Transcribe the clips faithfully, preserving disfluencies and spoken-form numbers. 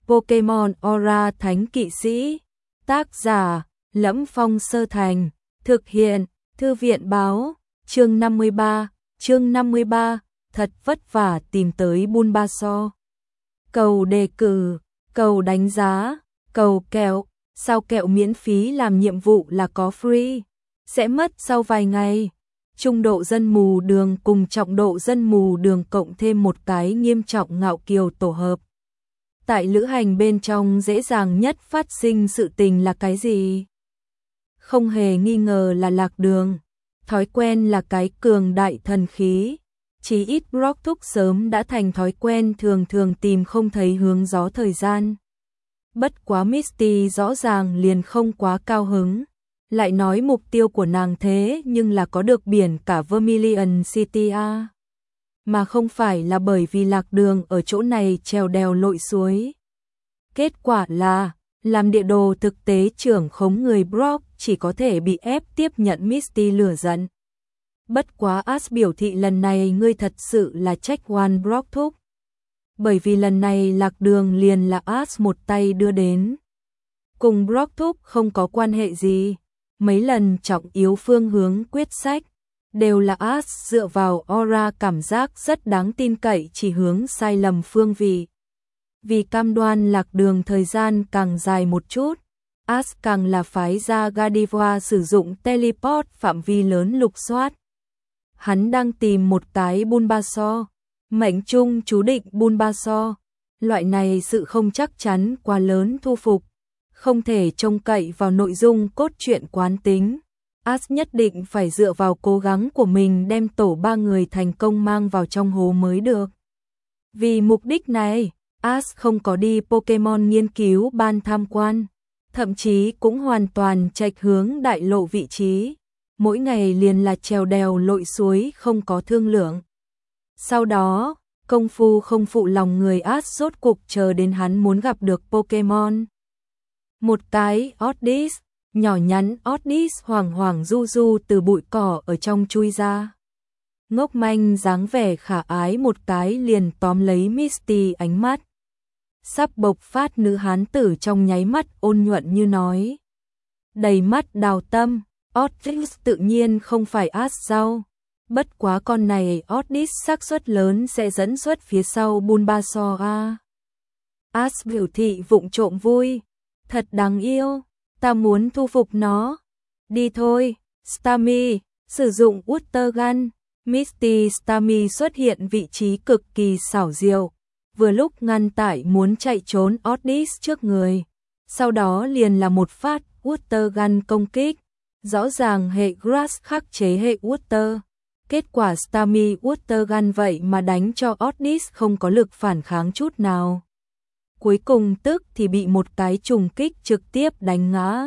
Pokemon Aura Thánh Kỵ Sĩ. Tác giả: Lẫm Phong Sơ Thành. Thực hiện: Thư viện báo. Chương năm mươi ba. Chương năm mươi ba. Thật vất vả tìm tới Bulbasaur. Cầu đề cử, cầu đánh giá, cầu kẹo. Sao kẹo miễn phí làm nhiệm vụ là có free? Sẽ mất sau vài ngày. Trung độ dân mù đường cùng trọng độ dân mù đường cộng thêm một cái nghiêm trọng ngạo kiều tổ hợp. Tại lữ hành bên trong dễ dàng nhất phát sinh sự tình là cái gì? Không hề nghi ngờ là lạc đường. Thói quen là cái cường đại thần khí. Chí ít Brock Thúc sớm đã thành thói quen thường thường tìm không thấy hướng gió thời gian. Bất quá Misty rõ ràng liền không quá cao hứng. Lại nói mục tiêu của nàng thế nhưng là có được biển cả Vermilion City a. Mà không phải là bởi vì lạc đường ở chỗ này trèo đèo lội suối. Kết quả là, làm địa đồ thực tế trưởng khống người Brock chỉ có thể bị ép tiếp nhận Misty lửa giận. Bất quá Ash biểu thị lần này ngươi thật sự là trách oan Brock Thúc. Bởi vì lần này lạc đường liền là Ash một tay đưa đến. Cùng Brock Thúc không có quan hệ gì. Mấy lần trọng yếu phương hướng quyết sách đều là Ash dựa vào aura cảm giác rất đáng tin cậy chỉ hướng sai lầm phương vị. Vì cam đoan lạc đường thời gian càng dài một chút, Ash càng là phái ra Gardevoir sử dụng teleport phạm vi lớn lục soát. Hắn đang tìm một cái Bulbasaur, mệnh trung chú định Bulbasaur. Loại này sự không chắc chắn quá lớn thu phục, không thể trông cậy vào nội dung cốt truyện quán tính. Ash nhất định phải dựa vào cố gắng của mình đem tổ ba người thành công mang vào trong hố mới được. Vì mục đích này, Ash không có đi Pokemon nghiên cứu ban tham quan, thậm chí cũng hoàn toàn chệch hướng đại lộ vị trí. Mỗi ngày liền là trèo đèo lội suối không có thương lượng. Sau đó, công phu không phụ lòng người Ash rốt cục chờ đến hắn muốn gặp được Pokemon. Một cái Oddish, nhỏ nhắn Oddish hoàng hoàng du du từ bụi cỏ ở trong chui ra. Ngốc manh dáng vẻ khả ái một cái liền tóm lấy Misty ánh mắt. Sắp bộc phát nữ hán tử trong nháy mắt ôn nhuận như nói. Đầy mắt đào tâm, Oddish tự nhiên không phải Ash sao. Bất quá con này Oddish xác suất lớn sẽ dẫn xuất phía sau Bulbasaur a. Ash biểu thị vụng trộm vui. Thật đáng yêu, ta muốn thu phục nó. Đi thôi, Starmie, sử dụng Water Gun. Misty Starmie xuất hiện vị trí cực kỳ xảo diệu, vừa lúc ngăn tải muốn chạy trốn Oddish trước người. Sau đó liền là một phát Water Gun công kích, rõ ràng hệ Grass khắc chế hệ Water. Kết quả Starmie Water Gun vậy mà đánh cho Oddish không có lực phản kháng chút nào. Cuối cùng tức thì bị một cái trùng kích trực tiếp đánh ngã.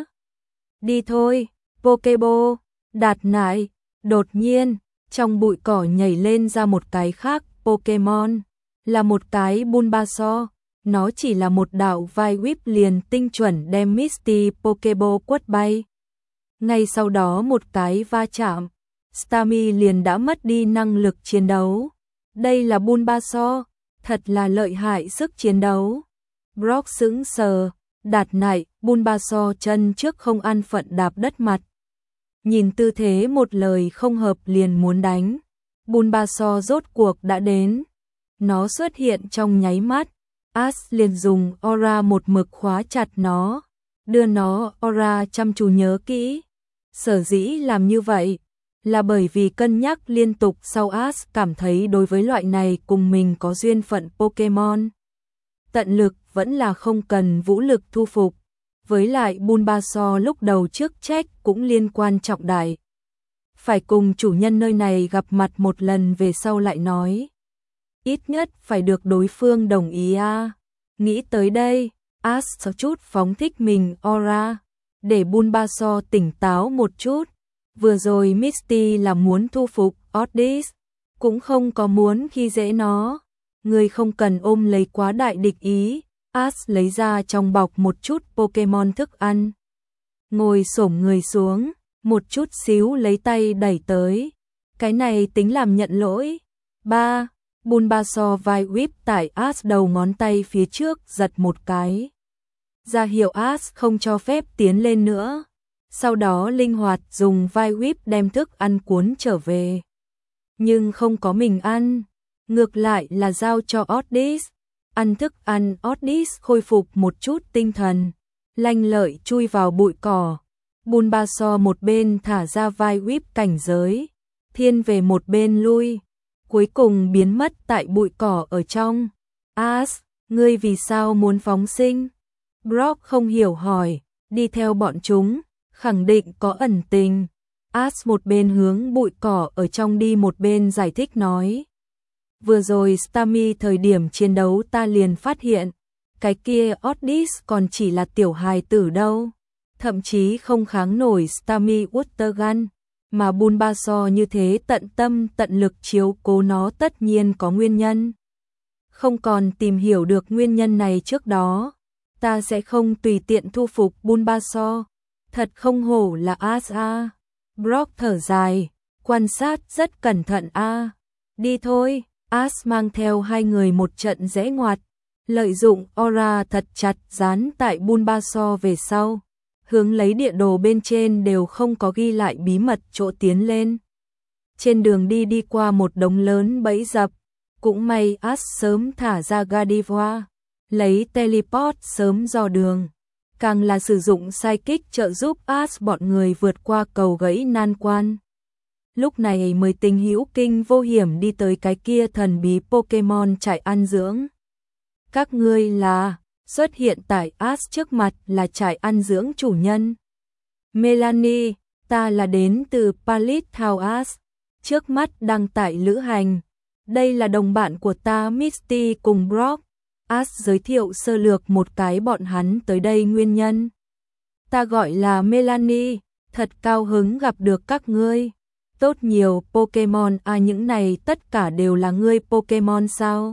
Đi thôi, Pokeball, đạt nại. Đột nhiên, trong bụi cỏ nhảy lên ra một cái khác Pokemon, là một cái Bulbasaur. Nó chỉ là một đạo vai whip liền tinh chuẩn đem Misty Pokeball quất bay. Ngay sau đó một cái va chạm, Starmie liền đã mất đi năng lực chiến đấu. Đây là Bulbasaur, thật là lợi hại sức chiến đấu. Brock sững sờ, đạt nại, Bulbasaur chân trước không ăn phận đạp đất mặt. Nhìn tư thế một lời không hợp liền muốn đánh. Bulbasaur rốt cuộc đã đến. Nó xuất hiện trong nháy mắt. Ash liền dùng aura một mực khóa chặt nó. Đưa nó aura chăm chú nhớ kỹ. Sở dĩ làm như vậy là bởi vì cân nhắc liên tục sau Ash cảm thấy đối với loại này cùng mình có duyên phận Pokemon. Tận lực vẫn là không cần vũ lực thu phục. Với lại Bulbasaur lúc đầu trước trách cũng liên quan trọng đại. Phải cùng chủ nhân nơi này gặp mặt một lần về sau lại nói. Ít nhất phải được đối phương đồng ý a. À. Nghĩ tới đây, Ash có chút phóng thích mình aura, để Bulbasaur tỉnh táo một chút. Vừa rồi Misty là muốn thu phục Oddish, cũng không có muốn khi dễ nó. Người không cần ôm lấy quá đại địch ý. Ash lấy ra trong bọc một chút Pokemon thức ăn. Ngồi xổm người xuống, một chút xíu lấy tay đẩy tới. Cái này tính làm nhận lỗi. Ba, Bulbasaur vai whip tại Ash đầu ngón tay phía trước giật một cái. Ra hiệu Ash không cho phép tiến lên nữa. Sau đó linh hoạt dùng vai whip đem thức ăn cuốn trở về. Nhưng không có mình ăn. Ngược lại là giao cho Ordis. Ăn thức ăn, Ordis khôi phục một chút tinh thần. Lanh lợi chui vào bụi cỏ. Bulbasaur một bên thả ra vai whip cảnh giới. Thiên về một bên lui. Cuối cùng biến mất tại bụi cỏ ở trong. Ash, ngươi vì sao muốn phóng sinh? Brock không hiểu hỏi, đi theo bọn chúng, khẳng định có ẩn tình. Ash một bên hướng bụi cỏ ở trong đi một bên giải thích nói. Vừa rồi Starmie thời điểm chiến đấu ta liền phát hiện, cái kia Ordis còn chỉ là tiểu hài tử đâu. Thậm chí không kháng nổi Starmie Water Gun. Mà Bulbasaur như thế tận tâm tận lực chiếu cố nó tất nhiên có nguyên nhân. Không còn tìm hiểu được nguyên nhân này trước đó, ta sẽ không tùy tiện thu phục Bulbasaur. Thật không hổ là Ash a. Brock thở dài, quan sát rất cẩn thận a. Đi thôi, Ash mang theo hai người một trận rẽ ngoặt, lợi dụng aura thật chặt dán tại Bulbasaur về sau. Hướng lấy địa đồ bên trên đều không có ghi lại bí mật chỗ tiến lên. Trên đường đi đi qua một đống lớn bẫy dập, cũng may Ash sớm thả ra Gardevoir, lấy teleport sớm dò đường, càng là sử dụng psychic trợ giúp Ash bọn người vượt qua cầu gãy nan quan. Lúc này mới tình hữu kinh vô hiểm đi tới cái kia thần bí Pokemon trại ăn dưỡng. Các ngươi là... Xuất hiện tại Ash trước mặt là trại ăn dưỡng chủ nhân. Melanie, ta là đến từ Palace House Ash. Trước mắt đang tại lữ hành. Đây là đồng bạn của ta Misty cùng Brock. Ash giới thiệu sơ lược một cái bọn hắn tới đây nguyên nhân. Ta gọi là Melanie, thật cao hứng gặp được các ngươi. Tốt nhiều Pokemon à, những này tất cả đều là ngươi Pokemon sao?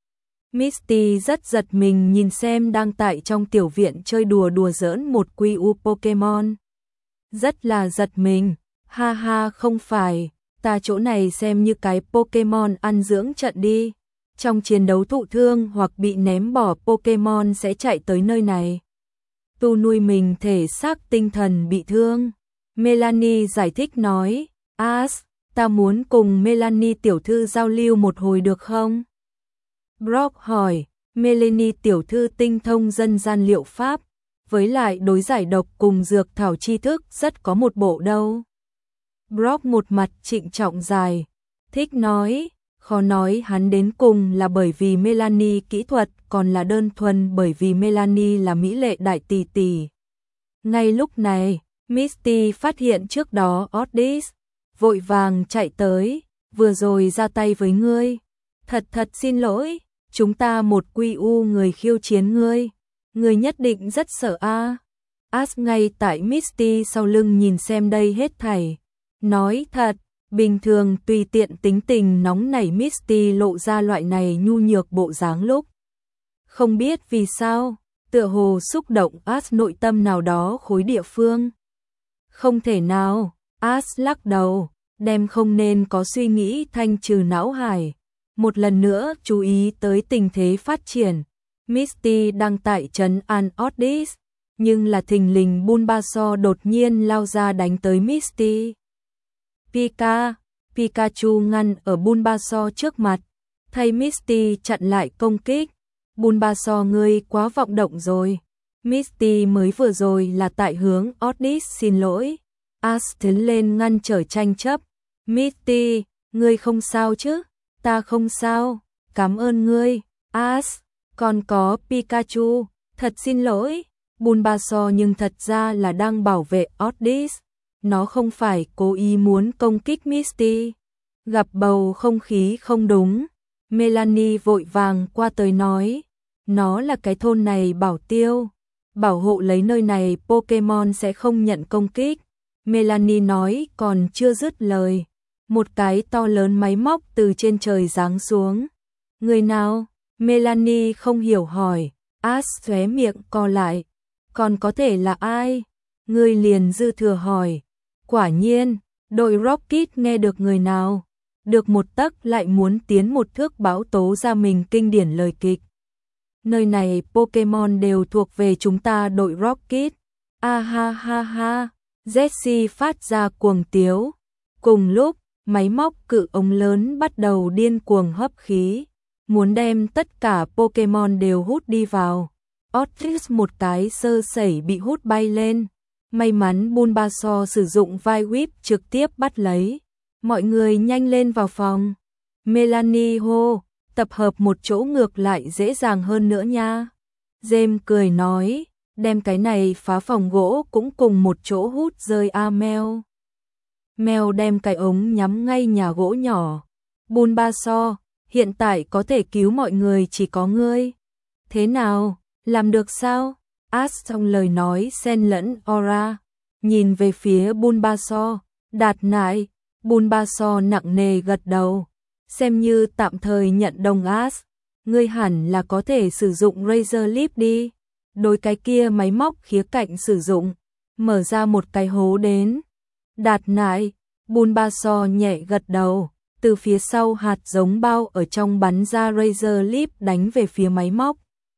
Misty rất giật mình nhìn xem đang tại trong tiểu viện chơi đùa đùa giỡn một quy u Pokemon. Rất là giật mình, ha ha không phải, ta chỗ này xem như cái Pokemon ăn dưỡng trận đi. Trong chiến đấu thụ thương hoặc bị ném bỏ Pokemon sẽ chạy tới nơi này. Tu nuôi mình thể xác tinh thần bị thương. Melanie giải thích nói, Ash, ta muốn cùng Melanie tiểu thư giao lưu một hồi được không? Brock hỏi, Melanie tiểu thư tinh thông dân gian liệu pháp, với lại đối giải độc cùng dược thảo tri thức rất có một bộ đâu. Brock một mặt trịnh trọng dài, thích nói, khó nói hắn đến cùng là bởi vì Melanie kỹ thuật còn là đơn thuần bởi vì Melanie là mỹ lệ đại tỷ tỷ. Ngay lúc này, Misty phát hiện trước đó Ordis, vội vàng chạy tới, vừa rồi ra tay với ngươi. Thật thật xin lỗi. Chúng ta một quy u người khiêu chiến ngươi, ngươi nhất định rất sợ a. À. Ash ngay tại Misty sau lưng nhìn xem đây hết thảy, nói thật, bình thường tùy tiện tính tình nóng nảy Misty lộ ra loại này nhu nhược bộ dáng lúc. Không biết vì sao, tựa hồ xúc động Ash nội tâm nào đó khối địa phương. Không thể nào, Ash lắc đầu, đem không nên có suy nghĩ thanh trừ não hải. Một lần nữa chú ý tới tình thế phát triển, Misty đang tại trấn an Ordis, nhưng là thình lình Bulbasaur đột nhiên lao ra đánh tới Misty. Pika, Pikachu ngăn ở Bulbasaur trước mặt, thay Misty chặn lại công kích. Bulbasaur ngươi quá vọng động rồi. Misty mới vừa rồi là tại hướng Ordis xin lỗi. Ash tiến lên ngăn trở tranh chấp. Misty, ngươi không sao chứ? Ta không sao, cảm ơn ngươi, Ash, còn có Pikachu, thật xin lỗi. Bulbasaur nhưng thật ra là đang bảo vệ Ordis, nó không phải cố ý muốn công kích Misty. Gặp bầu không khí không đúng, Melanie vội vàng qua tới nói, nó là cái thôn này bảo tiêu, bảo hộ lấy nơi này Pokemon sẽ không nhận công kích. Melanie nói còn chưa dứt lời. Một cái to lớn máy móc từ trên trời giáng xuống. Người nào? Melanie không hiểu hỏi. Ash xóe miệng co lại. Còn có thể là ai? Người liền dư thừa hỏi. Quả nhiên, đội Rocket nghe được người nào. được một tấc lại muốn tiến một thước báo tố ra mình kinh điển lời kịch. Nơi này Pokemon đều thuộc về chúng ta đội Rocket. A ha ha ha, Jessie phát ra cuồng tiếu. Cùng lúc, máy móc cự ống lớn bắt đầu điên cuồng hấp khí, muốn đem tất cả Pokemon đều hút đi vào. Otis một cái sơ sẩy bị hút bay lên. May mắn Bulbasaur sử dụng vai whip trực tiếp bắt lấy. Mọi người nhanh lên vào phòng. Melanie hô, tập hợp một chỗ ngược lại dễ dàng hơn nữa nha. James cười nói, đem cái này phá phòng gỗ cũng cùng một chỗ hút rơi a Mel. Mel đem cái ống nhắm ngay nhà gỗ nhỏ. Bulbasaur, hiện tại có thể cứu mọi người chỉ có ngươi. Thế nào, làm được sao? Ash trong lời nói xen lẫn aura, nhìn về phía Bulbasaur, đạt nại. Bulbasaur nặng nề gật đầu, xem như tạm thời nhận đồng Ash. Ngươi hẳn là có thể sử dụng Razor Leaf đi. Đối cái kia máy móc khía cạnh sử dụng, mở ra một cái hố đến. Đạt nại, Bulbasaur nhẹ gật đầu, từ phía sau hạt giống bao ở trong bắn ra Razor Leaf đánh về phía máy móc.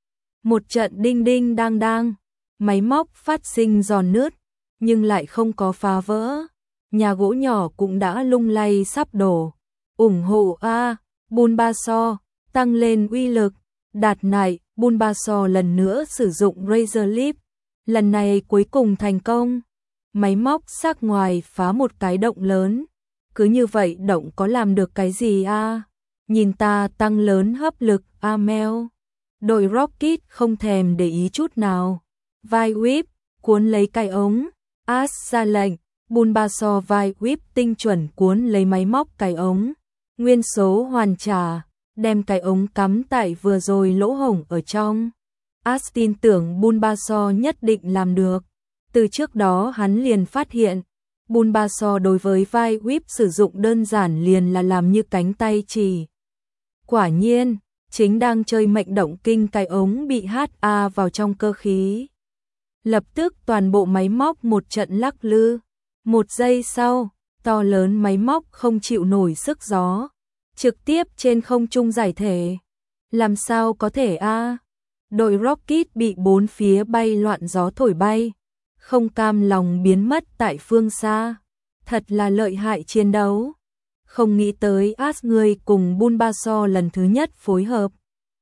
Một trận đinh đinh đang đang, máy móc phát sinh giòn nứt, nhưng lại không có phá vỡ. Nhà gỗ nhỏ cũng đã lung lay sắp đổ. ủng hộ A, Bulbasaur, tăng lên uy lực. Đạt nại, Bulbasaur lần nữa sử dụng Razor Leaf, lần này cuối cùng thành công. Máy móc sắc ngoài phá một cái động lớn. Cứ như vậy động có làm được cái gì a? Nhìn ta tăng lớn hấp lực a Mel. Đội Rocket không thèm để ý chút nào. Vai whip, cuốn lấy cái ống. Ash ra lệnh, Bulbasaur vai whip tinh chuẩn cuốn lấy máy móc cái ống. Nguyên số hoàn trả, đem cái ống cắm tại vừa rồi lỗ hổng ở trong. Ash tin tưởng Bulbasaur nhất định làm được. Từ trước đó hắn liền phát hiện, Bulbasaur đối với vai whip sử dụng đơn giản liền là làm như cánh tay chỉ. Quả nhiên, chính đang chơi mệnh động kinh cái ống bị hát a vào trong cơ khí. Lập tức toàn bộ máy móc một trận lắc lư. Một giây sau, to lớn máy móc không chịu nổi sức gió, trực tiếp trên không trung giải thể. Làm sao có thể a? Đội Rocket bị bốn phía bay loạn gió thổi bay, không cam lòng biến mất tại phương xa. Thật là lợi hại chiến đấu. Không nghĩ tới Ash người cùng Bulbasaur lần thứ nhất phối hợp.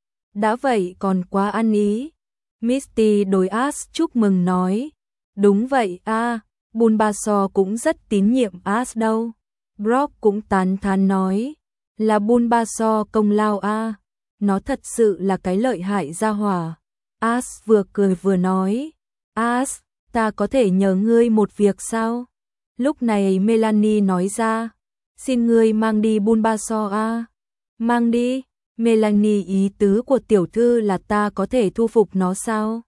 Đã vậy còn quá ăn ý. Misty đối Ash chúc mừng nói. Đúng vậy a, Bulbasaur cũng rất tín nhiệm Ash đâu. Brock cũng tán thán nói. Là Bulbasaur công lao a, nó thật sự là cái lợi hại gia hỏa. Ash vừa cười vừa nói. Ash, ta có thể nhờ ngươi một việc sao? Lúc này Melanie nói ra. Xin ngươi mang đi Bulbasaur a. Mang đi. Melanie, ý tứ của tiểu thư là ta có thể thu phục nó sao?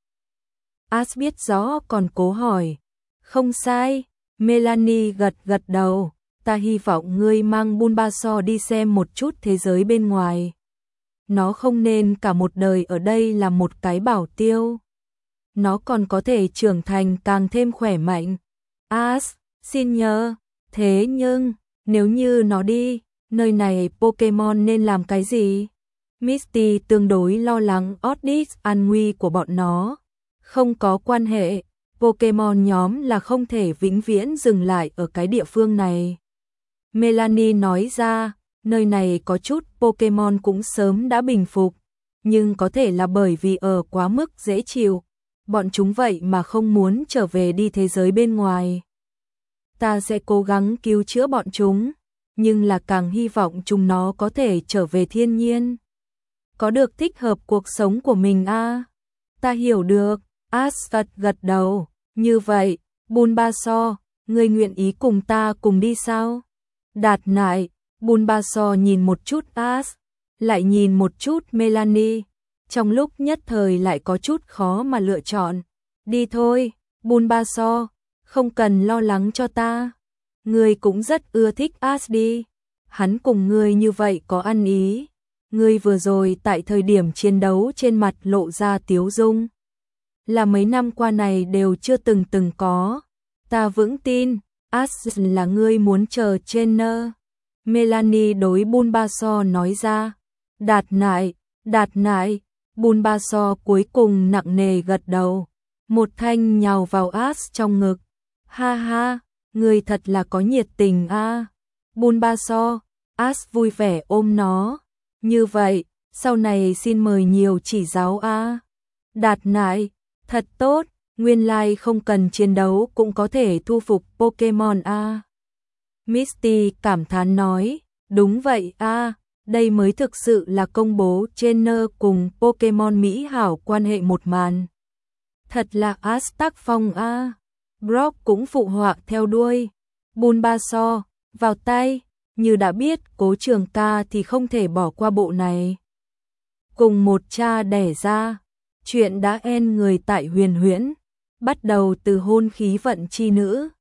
Ash biết rõ còn cố hỏi. Không sai. Melanie gật gật đầu. Ta hy vọng ngươi mang Bulbasaur đi xem một chút thế giới bên ngoài. Nó không nên cả một đời ở đây là một cái bảo tiêu. Nó còn có thể trưởng thành càng thêm khỏe mạnh. Ash, xin nhớ. Thế nhưng, nếu như nó đi, nơi này Pokemon nên làm cái gì? Misty tương đối lo lắng Otis an nguy của bọn nó. Không có quan hệ, Pokemon nhóm là không thể vĩnh viễn dừng lại ở cái địa phương này. Melanie nói ra, nơi này có chút Pokemon cũng sớm đã bình phục, nhưng có thể là bởi vì ở quá mức dễ chịu, bọn chúng vậy mà không muốn trở về đi thế giới bên ngoài. Ta sẽ cố gắng cứu chữa bọn chúng, nhưng là càng hy vọng chúng nó có thể trở về thiên nhiên. Có được thích hợp cuộc sống của mình a. À? Ta hiểu được, Ash gật đầu, như vậy, Bulbasaur, ngươi nguyện ý cùng ta cùng đi sao? Đạt nại, Bulbasaur nhìn một chút Ash, lại nhìn một chút Melanie, trong lúc nhất thời lại có chút khó mà lựa chọn. Đi thôi, Bulbasaur, không cần lo lắng cho ta. Ngươi cũng rất ưa thích Ash đi. Hắn cùng ngươi như vậy có ăn ý. Ngươi vừa rồi tại thời điểm chiến đấu trên mặt lộ ra tiếu dung. Là mấy năm qua này đều chưa từng từng có. Ta vững tin, Ash là ngươi muốn chờ trainer. Melanie đối Bulbasaur nói ra. Đạt nại, đạt nại, Bulbasaur cuối cùng nặng nề gật đầu. Một thanh nhào vào Ash trong ngực. Ha ha, người thật là có nhiệt tình a. À. Bulbasaur, Ash vui vẻ ôm nó. Như vậy, sau này xin mời nhiều chỉ giáo a. À. Đạt nại, thật tốt, nguyên lai không cần chiến đấu cũng có thể thu phục Pokemon a. À. Misty cảm thán nói, đúng vậy a, à, đây mới thực sự là công bố trainer cùng Pokemon Mỹ hảo quan hệ một màn. Thật là Ash tác phong a. À. Brock cũng phụ họa theo đuôi. Bulbasaur, vào tay, như đã biết Cố Trường Ca thì không thể bỏ qua bộ này. Cùng một cha đẻ ra, chuyện đã end người tại Huyền Huyễn, bắt đầu từ hôn khí vận chi nữ.